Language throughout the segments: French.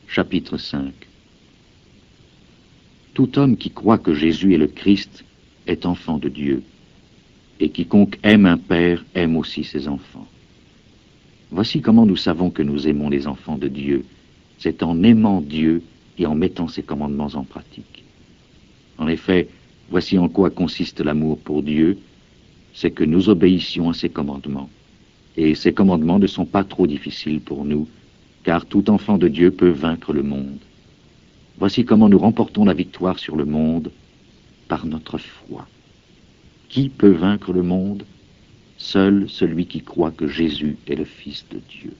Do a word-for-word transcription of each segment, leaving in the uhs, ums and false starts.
Chapitre cinq. Tout homme qui croit que Jésus est le Christ est enfant de Dieu, et quiconque aime un père aime aussi ses enfants. Voici comment nous savons que nous aimons les enfants de Dieu. C'est en aimant Dieu et en mettant ses commandements en pratique. En effet, voici en quoi consiste l'amour pour Dieu, c'est que nous obéissions à ses commandements. Et ces commandements ne sont pas trop difficiles pour nous, car tout enfant de Dieu peut vaincre le monde. Voici comment nous remportons la victoire sur le monde, par notre foi. Qui peut vaincre le monde? Seul celui qui croit que Jésus est le Fils de Dieu.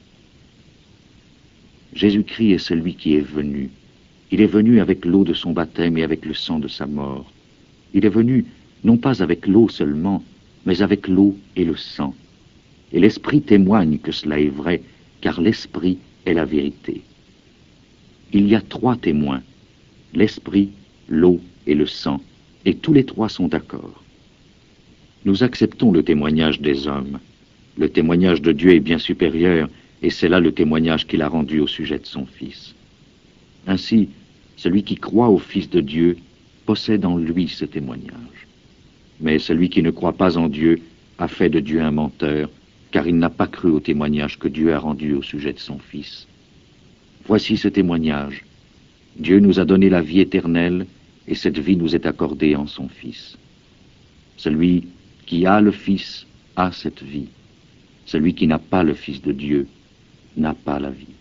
Jésus-Christ est celui qui est venu. Il est venu avec l'eau de son baptême et avec le sang de sa mort. Il est venu non pas avec l'eau seulement, mais avec l'eau et le sang. Et l'Esprit témoigne que cela est vrai, car l'Esprit est la vérité. Il y a trois témoins, l'Esprit, l'eau et le sang, et tous les trois sont d'accord. Nous acceptons le témoignage des hommes. Le témoignage de Dieu est bien supérieur, et c'est là le témoignage qu'il a rendu au sujet de son Fils. Ainsi, celui qui croit au Fils de Dieu possède en lui ce témoignage. Mais celui qui ne croit pas en Dieu a fait de Dieu un menteur, car il n'a pas cru au témoignage que Dieu a rendu au sujet de son Fils. Voici ce témoignage. Dieu nous a donné la vie éternelle, et cette vie nous est accordée en son Fils. Celui qui a le Fils a cette vie. Celui qui n'a pas le Fils de Dieu n'a pas la vie.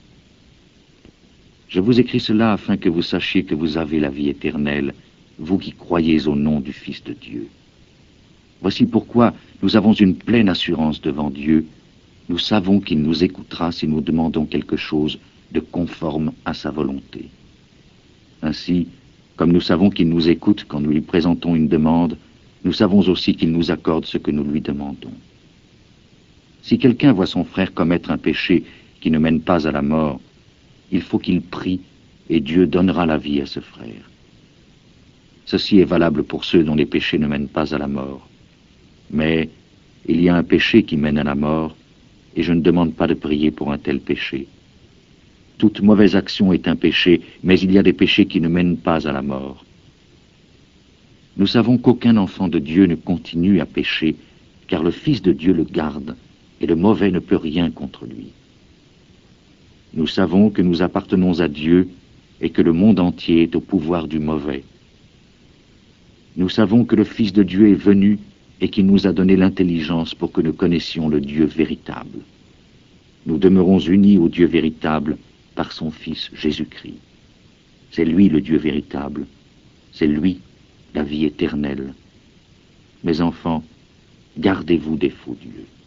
Je vous écris cela afin que vous sachiez que vous avez la vie éternelle, vous qui croyez au nom du Fils de Dieu. Voici pourquoi nous avons une pleine assurance devant Dieu. Nous savons qu'il nous écoutera si nous demandons quelque chose de conforme à sa volonté. Ainsi, comme nous savons qu'il nous écoute quand nous lui présentons une demande, nous savons aussi qu'il nous accorde ce que nous lui demandons. Si quelqu'un voit son frère commettre un péché qui ne mène pas à la mort, il faut qu'il prie et Dieu donnera la vie à ce frère. Ceci est valable pour ceux dont les péchés ne mènent pas à la mort. Mais il y a un péché qui mène à la mort, et je ne demande pas de prier pour un tel péché. Toute mauvaise action est un péché, mais il y a des péchés qui ne mènent pas à la mort. Nous savons qu'aucun enfant de Dieu ne continue à pécher, car le Fils de Dieu le garde, et le mauvais ne peut rien contre lui. Nous savons que nous appartenons à Dieu, et que le monde entier est au pouvoir du mauvais. Nous savons que le Fils de Dieu est venu, et qu'il nous a donné l'intelligence pour que nous connaissions le Dieu véritable. Nous demeurons unis au Dieu véritable par son Fils Jésus-Christ. C'est lui le Dieu véritable, c'est lui la vie éternelle. Mes enfants, gardez-vous des faux dieux.